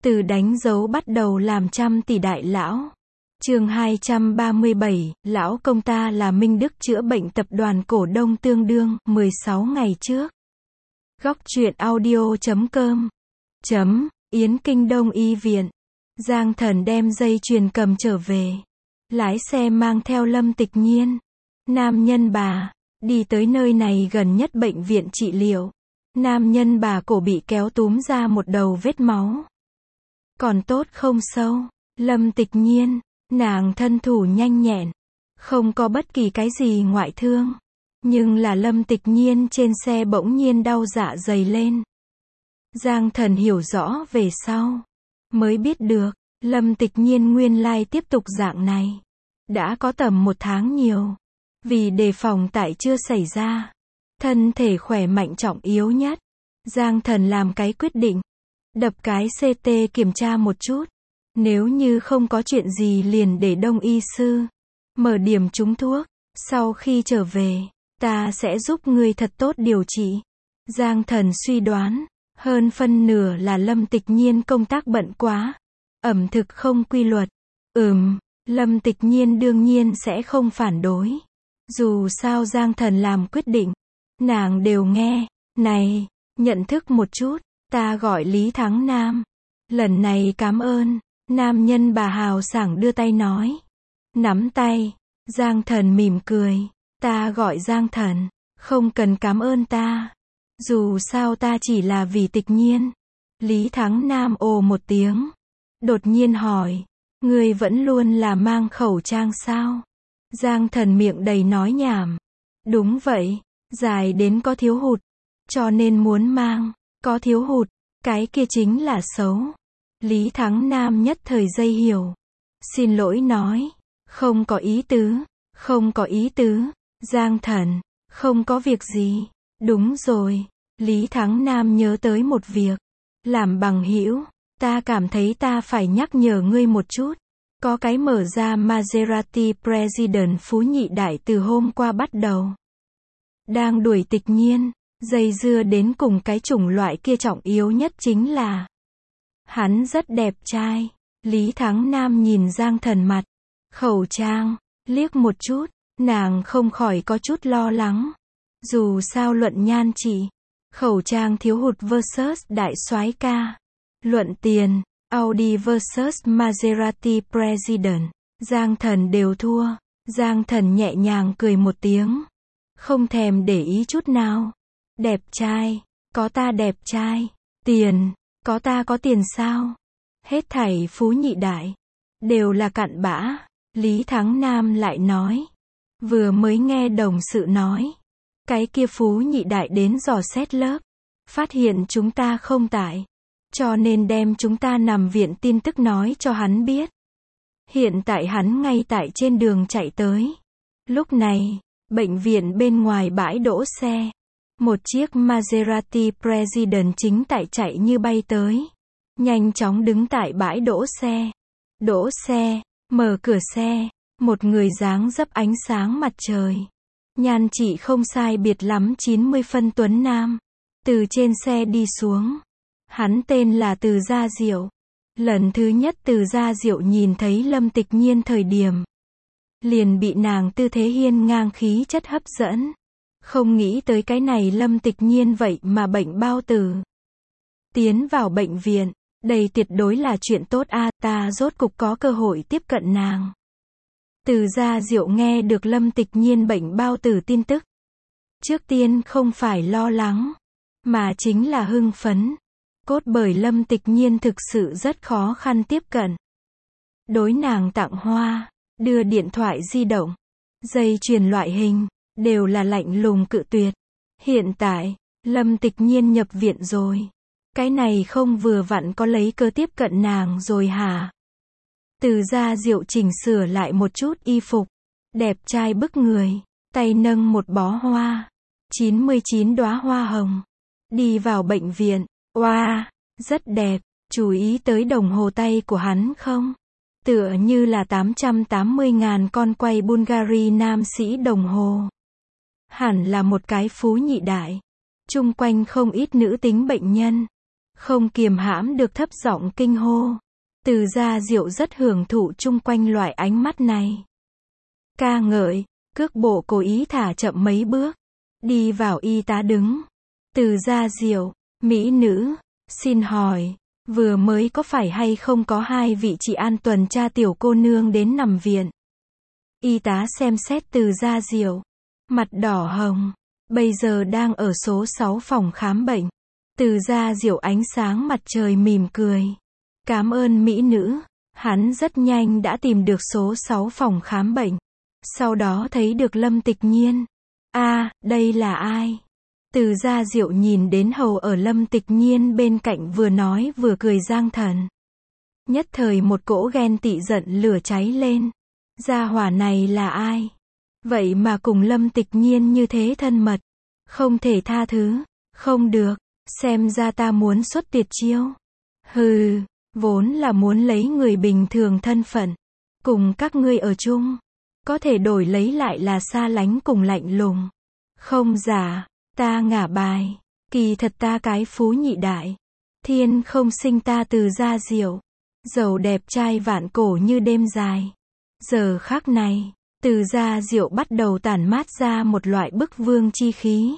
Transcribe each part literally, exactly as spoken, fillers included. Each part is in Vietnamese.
Từ đánh dấu bắt đầu làm trăm tỷ đại lão. Chương hai trăm ba mươi bảy, lão công ta là Minh Đức chữa bệnh tập đoàn cổ đông tương đương, mười sáu ngày trước. Góc truyện audio chấm com. Chấm, Yến Kinh Đông Y Viện. Giang Thần đem dây chuyền cầm trở về. Lái xe mang theo Lâm Tịch Nhiên. Nam nhân bà. Đi tới nơi này gần nhất bệnh viện trị liệu. Nam nhân bà cổ bị kéo túm ra một đầu vết máu. Còn tốt không sâu. Lâm Tịch Nhiên. Nàng thân thủ nhanh nhẹn. Không có bất kỳ cái gì ngoại thương. Nhưng là Lâm Tịch Nhiên trên xe bỗng nhiên đau dạ dày lên. Giang Thần hiểu rõ về sau. Mới biết được, Lâm Tịch Nhiên nguyên lai tiếp tục dạng này. Đã có tầm một tháng nhiều. Vì đề phòng tại chưa xảy ra. Thân thể khỏe mạnh trọng yếu nhất. Giang Thần làm cái quyết định. Đập cái xê tê kiểm tra một chút. Nếu như không có chuyện gì liền để Đông y sư mở điểm trúng thuốc. Sau khi trở về, ta sẽ giúp ngươi thật tốt điều trị. Giang Thần suy đoán, hơn phân nửa là Lâm Tịch Nhiên công tác bận quá. Ẩm thực không quy luật. Ừm, Lâm Tịch Nhiên đương nhiên sẽ không phản đối. Dù sao Giang Thần làm quyết định, nàng đều nghe. Này, nhận thức một chút, ta gọi Lý Thắng Nam. Lần này cảm ơn. Nam nhân bà hào sảng đưa tay nói. Nắm tay. Giang Thần mỉm cười. Ta gọi Giang Thần. Không cần cảm ơn ta. Dù sao ta chỉ là vì Tịch Nhiên. Lý Thắng Nam ồ một tiếng. Đột nhiên hỏi. Ngươi vẫn luôn là mang khẩu trang sao? Giang Thần miệng đầy nói nhảm. Đúng vậy. Dài đến có thiếu hụt. Cho nên muốn mang. Có thiếu hụt. Cái kia chính là xấu. Lý Thắng Nam nhất thời giây hiểu. Xin lỗi nói. Không có ý tứ. Không có ý tứ. Giang Thần. Không có việc gì. Đúng rồi. Lý Thắng Nam nhớ tới một việc. Làm bằng hữu. Ta cảm thấy ta phải nhắc nhở ngươi một chút. Có cái mở ra Maserati President Phú Nhị Đại từ hôm qua bắt đầu. Đang đuổi Tịch Nhiên. Dây dưa đến cùng cái chủng loại kia trọng yếu nhất chính là hắn rất đẹp trai. Lý Thắng Nam nhìn Giang Thần mặt. Khẩu trang. Liếc một chút. Nàng không khỏi có chút lo lắng. Dù sao luận nhan trị. Khẩu trang thiếu hụt versus đại soái ca. Luận tiền. Audi versus Maserati President. Giang Thần đều thua. Giang Thần nhẹ nhàng cười một tiếng. Không thèm để ý chút nào. Đẹp trai. Có ta đẹp trai. Tiền. Có ta có tiền sao? Hết thảy Phú Nhị Đại. Đều là cặn bã. Lý Thắng Nam lại nói. Vừa mới nghe đồng sự nói. Cái kia Phú Nhị Đại đến dò xét lớp. Phát hiện chúng ta không tại. Cho nên đem chúng ta nằm viện tin tức nói cho hắn biết. Hiện tại hắn ngay tại trên đường chạy tới. Lúc này, bệnh viện bên ngoài bãi đỗ xe. Một chiếc Maserati President chính tại chạy như bay tới. Nhanh chóng đứng tại bãi đỗ xe. Đỗ xe, mở cửa xe. Một người dáng dấp ánh sáng mặt trời. Nhan trị không sai biệt lắm chín mươi phân tuấn nam. Từ trên xe đi xuống. Hắn tên là Từ Gia Diệu. Lần thứ nhất Từ Gia Diệu nhìn thấy Lâm Tịch Nhiên thời điểm. Liền bị nàng tư thế hiên ngang khí chất hấp dẫn. Không nghĩ tới cái này Lâm Tịch Nhiên vậy mà bệnh bao tử. Tiến vào bệnh viện, đây tuyệt đối là chuyện tốt a, ta rốt cục có cơ hội tiếp cận nàng. Từ Gia Diệu nghe được Lâm Tịch Nhiên bệnh bao tử tin tức. Trước tiên không phải lo lắng, mà chính là hưng phấn. Cốt bởi Lâm Tịch Nhiên thực sự rất khó khăn tiếp cận. Đối nàng tặng hoa, đưa điện thoại di động, dây chuyền loại hình. Đều là lạnh lùng cự tuyệt. Hiện tại, Lâm Tịch Nhiên nhập viện rồi. Cái này không vừa vặn có lấy cơ tiếp cận nàng rồi hả? Từ Gia Diệu chỉnh sửa lại một chút y phục. Đẹp trai bức người. Tay nâng một bó hoa. chín mươi chín đóa hoa hồng. Đi vào bệnh viện. Oa, wow, rất đẹp. Chú ý tới đồng hồ tay của hắn không? Tựa như là tám trăm tám mươi ngàn con quay Bulgari nam sĩ đồng hồ. Hẳn là một cái Phú Nhị Đại. Chung quanh không ít nữ tính bệnh nhân. không kiềm hãm được thấp giọng kinh hô. Từ Gia Diệu rất hưởng thụ chung quanh loại ánh mắt này. Ca ngợi, cước bộ cố ý thả chậm mấy bước. Đi vào y tá đứng. Từ Gia Diệu, mỹ nữ, xin hỏi, vừa mới có phải hay không có hai vị chị An tuần tra tiểu cô nương đến nằm viện? Y tá xem xét Từ Gia Diệu, mặt đỏ hồng, bây giờ đang ở số sáu phòng khám bệnh. Từ Gia Diệu ánh sáng mặt trời mỉm cười. Cảm ơn mỹ nữ, hắn rất nhanh đã tìm được số sáu phòng khám bệnh. Sau đó thấy được Lâm Tịch Nhiên. A, à, đây là ai? Từ Gia Diệu nhìn đến hầu ở Lâm Tịch Nhiên bên cạnh vừa nói vừa cười Giang Thần. Nhất thời một cỗ ghen tị giận lửa cháy lên. Gia hỏa này là ai? Vậy mà cùng Lâm Tịch Nhiên như thế thân mật. Không thể tha thứ. Không được. Xem ra ta muốn xuất tuyệt chiêu. Hừ, vốn là muốn lấy người bình thường thân phận. Cùng các ngươi ở chung. Có thể đổi lấy lại là xa lánh cùng lạnh lùng. Không giả, ta ngả bài. Kỳ thật ta cái phú nhị đại. Thiên không sinh ta Từ Gia Diệu. Giàu đẹp trai vạn cổ như đêm dài. Giờ khắc này, Từ Gia Diệu bắt đầu tản mát ra một loại bức vương chi khí.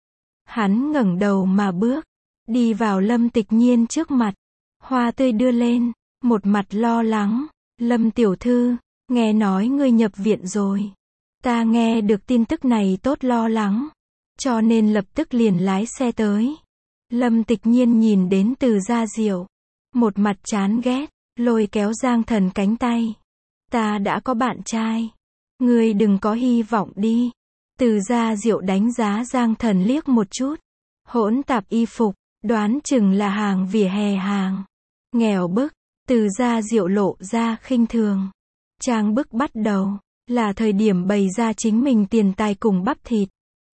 Hắn ngẩng đầu mà bước. Đi vào Lâm Tịch Nhiên trước mặt. Hoa tươi đưa lên. Một mặt lo lắng. Lâm tiểu thư, nghe nói ngươi nhập viện rồi. Ta nghe được tin tức này tốt lo lắng. Cho nên lập tức liền lái xe tới. Lâm Tịch Nhiên nhìn đến Từ Gia Diệu. Một mặt chán ghét, lôi kéo Giang Thần cánh tay. Ta đã có bạn trai. Ngươi đừng có hy vọng đi. Từ Gia Diệu đánh giá Giang Thần liếc một chút. Hỗn tạp y phục, đoán chừng là hàng vỉa hè hàng. Nghèo bức, Từ Gia Diệu lộ ra khinh thường. Trang bức bắt đầu, là thời điểm bày ra chính mình tiền tài cùng bắp thịt.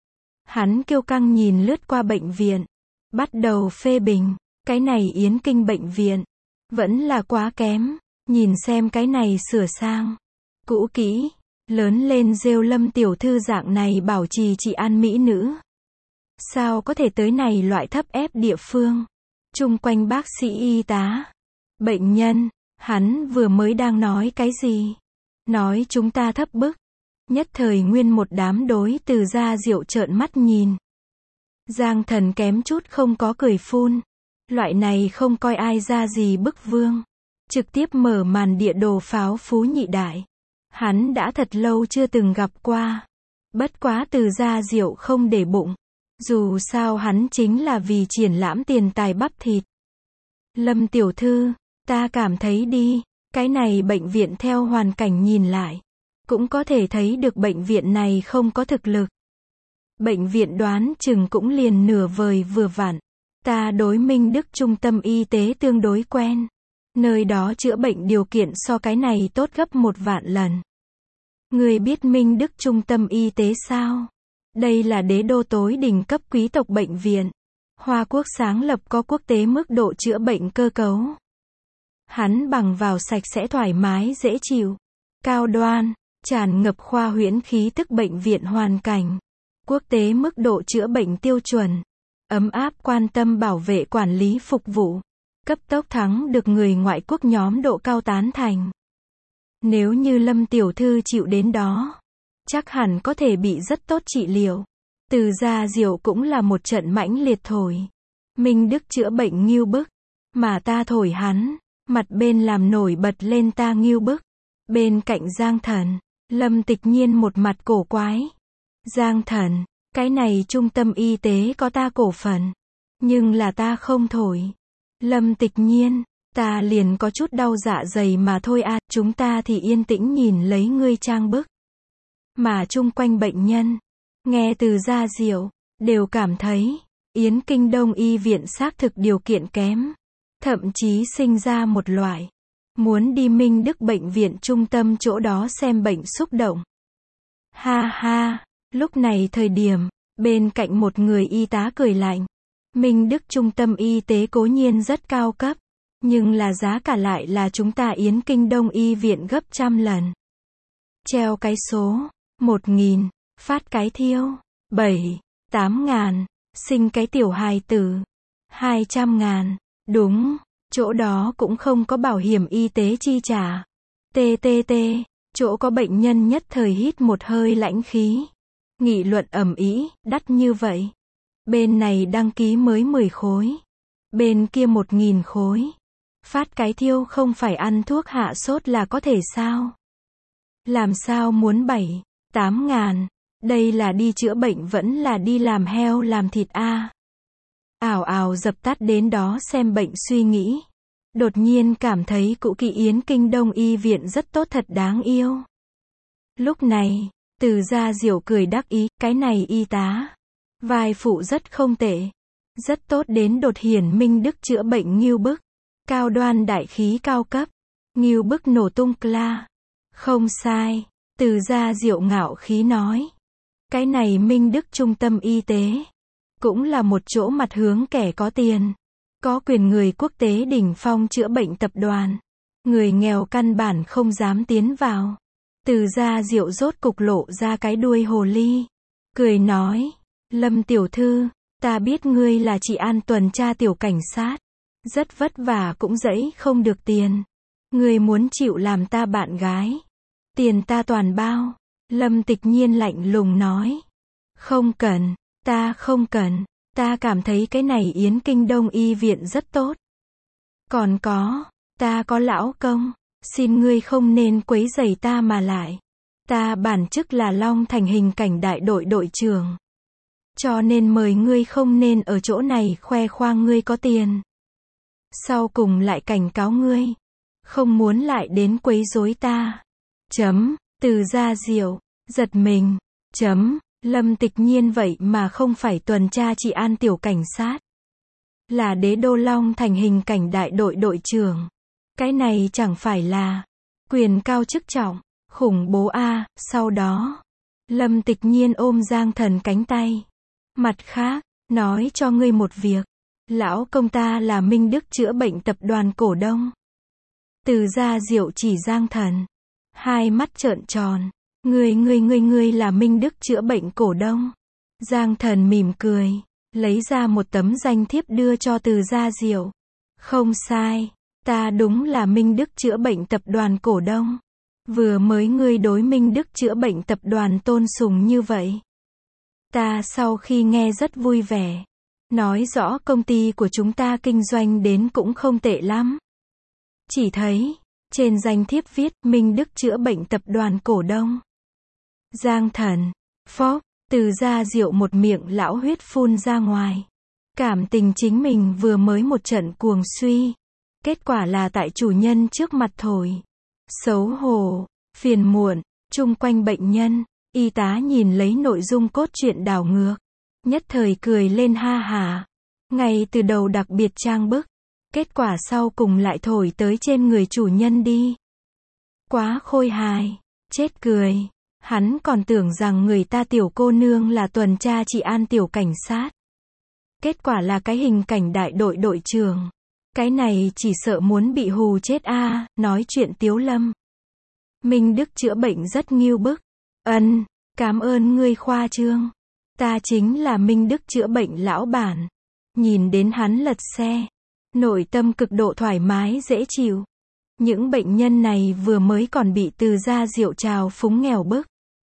Hắn kiêu căng nhìn lướt qua bệnh viện. Bắt đầu phê bình, cái này Yến Kinh bệnh viện. Vẫn là quá kém, nhìn xem cái này sửa sang. Cũ kỹ, lớn lên rêu Lâm tiểu thư dạng này bảo trì trị an mỹ nữ. Sao có thể tới này loại thấp ép địa phương. Chung quanh bác sĩ y tá. Bệnh nhân, hắn vừa mới đang nói cái gì? Nói chúng ta thấp bức. Nhất thời nguyên một đám đối Từ Gia Diệu trợn mắt nhìn. Giang Thần kém chút không có cười phun. Loại này không coi ai ra gì bức vương. Trực tiếp mở màn địa đồ pháo phú nhị đại. Hắn đã thật lâu chưa từng gặp qua. Bất quá Từ Gia Diệu không để bụng. Dù sao hắn chính là vì triển lãm tiền tài bắp thịt. Lâm tiểu thư, ta cảm thấy đi, cái này bệnh viện theo hoàn cảnh nhìn lại. Cũng có thể thấy được bệnh viện này không có thực lực. Bệnh viện đoán chừng cũng liền nửa vời vừa vặn. Ta đối Minh Đức trung tâm y tế tương đối quen. Nơi đó chữa bệnh điều kiện so cái này tốt gấp một vạn lần. Người biết Minh Đức trung tâm y tế sao? Đây là đế đô tối đỉnh cấp quý tộc bệnh viện. Hoa Quốc sáng lập có quốc tế mức độ chữa bệnh cơ cấu. Hắn bằng vào sạch sẽ thoải mái dễ chịu. Cao đoan, tràn ngập khoa huyễn khí tức bệnh viện hoàn cảnh. Quốc tế mức độ chữa bệnh tiêu chuẩn. Ấm áp quan tâm bảo vệ quản lý phục vụ. Cấp tốc thắng được người ngoại quốc nhóm độ cao tán thành. Nếu như Lâm tiểu thư chịu đến đó, chắc hẳn có thể bị rất tốt trị liệu. Từ Gia Diệu cũng là một trận mãnh liệt thổi. Minh Đức chữa bệnh nghiêu bức. Mà ta thổi hắn. Mặt bên làm nổi bật lên ta nghiêu bức. Bên cạnh Giang Thần, Lâm Tịch Nhiên một mặt cổ quái. Giang Thần, cái này trung tâm y tế có ta cổ phần. Nhưng là ta không thổi. Lâm Tịch Nhiên, ta liền có chút đau dạ dày mà thôi à, chúng ta thì yên tĩnh nhìn lấy ngươi trang bức. Mà chung quanh bệnh nhân, nghe Từ Gia Diệu, đều cảm thấy, Yến Kinh Đông y viện xác thực điều kiện kém. Thậm chí sinh ra một loại, muốn đi Minh Đức bệnh viện trung tâm chỗ đó xem bệnh xúc động. Ha ha, lúc này thời điểm, bên cạnh một người y tá cười lạnh. Minh Đức trung tâm y tế cố nhiên rất cao cấp, nhưng là giá cả lại là chúng ta Yến Kinh Đông y viện gấp trăm lần. Treo cái số, một nghìn, phát cái thiêu, bảy, tám ngàn, sinh cái tiểu hài tử, hai trăm ngàn. Đúng, chỗ đó cũng không có bảo hiểm y tế chi trả. tê tê tê, chỗ có bệnh nhân nhất thời hít một hơi lãnh khí. Nghị luận ầm ĩ, đắt như vậy. Bên này đăng ký mới mười khối. Bên kia một nghìn khối. Phát cái thiêu không phải ăn thuốc hạ sốt là có thể sao? Làm sao muốn bảy, tám ngàn? Đây là đi chữa bệnh vẫn là đi làm heo làm thịt a? Ảo ảo dập tắt đến đó xem bệnh suy nghĩ. Đột nhiên cảm thấy Cụ Kỳ Yến Kinh Đông Y viện rất tốt thật đáng yêu. Lúc này, Từ Gia Diệu cười đắc ý, cái này y tá. Vai phụ rất không tệ. Rất tốt đến đột hiển minh đức chữa bệnh ngưu bức. Cao đoan đại khí cao cấp. Ngưu bức nổ tung cla. Không sai. Từ Gia Diệu ngạo khí nói. Cái này minh đức trung tâm y tế. Cũng là một chỗ mặt hướng kẻ có tiền. Có quyền người quốc tế đỉnh phong chữa bệnh tập đoàn. Người nghèo căn bản không dám tiến vào. Từ Gia Diệu rốt cục lộ ra cái đuôi hồ ly. Cười nói. Lâm tiểu thư, ta biết ngươi là chị An tuần tra tiểu cảnh sát. Rất vất vả cũng dẫy không được tiền. Ngươi muốn chịu làm ta bạn gái. Tiền ta toàn bao. Lâm Tịch Nhiên lạnh lùng nói. Không cần, ta không cần. Ta cảm thấy cái này Yến Kinh Đông Y viện rất tốt. Còn có, ta có lão công. Xin ngươi không nên quấy rầy ta mà lại. Ta bản chức là Long Thành hình cảnh đại đội đội trưởng. Cho nên mời ngươi không nên ở chỗ này khoe khoang ngươi có tiền. Sau cùng lại cảnh cáo ngươi. Không muốn lại đến quấy rối ta. Chấm, Từ Gia Diệu, giật mình. Chấm, Lâm Tịch Nhiên vậy mà không phải tuần tra chị An tiểu cảnh sát. Là đế đô Long Thành hình cảnh đại đội đội trưởng. Cái này chẳng phải là quyền cao chức trọng, khủng bố a. Sau đó, Lâm Tịch Nhiên ôm Giang Thần cánh tay. Mặt khác, nói cho ngươi một việc. Lão công ta là Minh Đức chữa bệnh tập đoàn cổ đông. Từ Gia Diệu chỉ Giang Thần. Hai mắt trợn tròn. Ngươi ngươi ngươi ngươi là Minh Đức chữa bệnh cổ đông. Giang Thần mỉm cười. Lấy ra một tấm danh thiếp đưa cho Từ Gia Diệu. Không sai. Ta đúng là Minh Đức chữa bệnh tập đoàn cổ đông. Vừa mới ngươi đối Minh Đức chữa bệnh tập đoàn tôn sùng như vậy. Ta sau khi nghe rất vui vẻ. Nói rõ công ty của chúng ta kinh doanh đến cũng không tệ lắm. Chỉ thấy, trên danh thiếp viết Minh Đức chữa bệnh tập đoàn cổ đông. Giang Thần, phó, Từ Gia Diệu một miệng lão huyết phun ra ngoài. Cảm tình chính mình vừa mới một trận cuồng suy. Kết quả là tại chủ nhân trước mặt thổi. Xấu hổ, phiền muộn, chung quanh bệnh nhân, y tá nhìn lấy nội dung cốt truyện đảo ngược. Nhất thời cười lên ha hà. Ngay từ đầu đặc biệt trang bức. Kết quả sau cùng lại thổi tới trên người chủ nhân đi. Quá khôi hài. Chết cười. Hắn còn tưởng rằng người ta tiểu cô nương là tuần tra chị An tiểu cảnh sát. Kết quả là cái hình cảnh đại đội đội trưởng. Cái này chỉ sợ muốn bị hù chết a. Nói chuyện Tiếu Lâm. Minh Đức chữa bệnh rất nghiêu bức. Ân, cảm ơn ngươi khoa trương. Ta chính là Minh Đức chữa bệnh lão bản. Nhìn đến hắn lật xe. Nội tâm cực độ thoải mái dễ chịu. Những bệnh nhân này vừa mới còn bị Từ Gia Diệu trào phúng nghèo bức.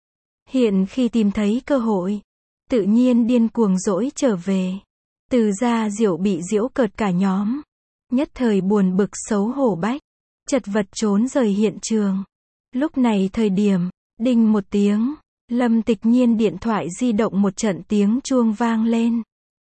Hiện khi tìm thấy cơ hội, tự nhiên điên cuồng dỗi trở về. Từ Gia Diệu bị giễu cợt cả nhóm. Nhất thời buồn bực xấu hổ bách. Chật vật trốn rời hiện trường. Lúc này thời điểm, đinh một tiếng, Lâm Tịch Nhiên điện thoại di động một trận tiếng chuông vang lên.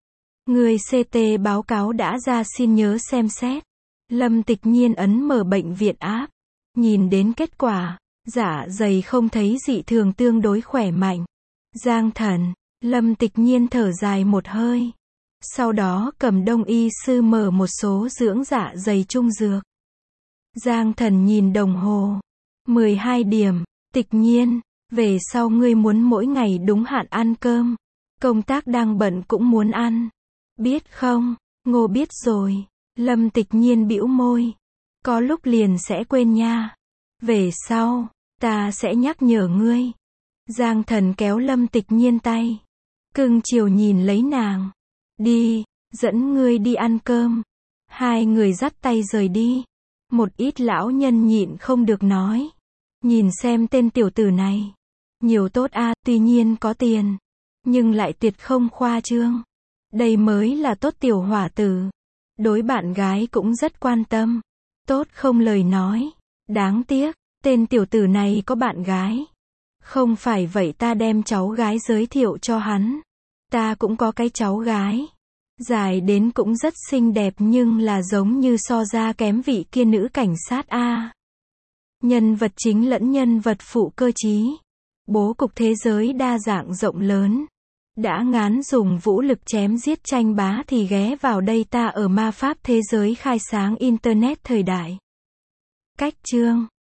Người xê tê báo cáo đã ra xin nhớ xem xét. Lâm Tịch Nhiên ấn mở bệnh viện app. Nhìn đến kết quả, dạ dày không thấy dị thường tương đối khỏe mạnh. Giang Thần, Lâm Tịch Nhiên thở dài một hơi. Sau đó cầm đông y sư mở một số dưỡng dạ dày trung dược. Giang Thần nhìn đồng hồ. mười hai điểm, Tịch Nhiên, về sau ngươi muốn mỗi ngày đúng hạn ăn cơm. Công tác đang bận cũng muốn ăn. Biết không? Ngô biết rồi. Lâm Tịch Nhiên bĩu môi. Có lúc liền sẽ quên nha. Về sau, ta sẽ nhắc nhở ngươi. Giang Thần kéo Lâm Tịch Nhiên tay. Cưng chiều nhìn lấy nàng. Đi, dẫn ngươi đi ăn cơm. Hai người dắt tay rời đi. Một ít lão nhân nhịn không được nói. Nhìn xem tên tiểu tử này. Nhiều tốt a, tuy nhiên có tiền. Nhưng lại tuyệt không khoa trương. Đây mới là tốt tiểu hỏa tử. Đối bạn gái cũng rất quan tâm. Tốt không lời nói. Đáng tiếc, tên tiểu tử này có bạn gái. Không phải vậy ta đem cháu gái giới thiệu cho hắn. Ta cũng có cái cháu gái. Dài đến cũng rất xinh đẹp nhưng là giống như so ra kém vị kia nữ cảnh sát a. Nhân vật chính lẫn nhân vật phụ cơ trí. Bố cục thế giới đa dạng rộng lớn. Đã ngán dùng vũ lực chém giết tranh bá thì ghé vào đây ta ở ma pháp thế giới khai sáng Internet thời đại. Cách chương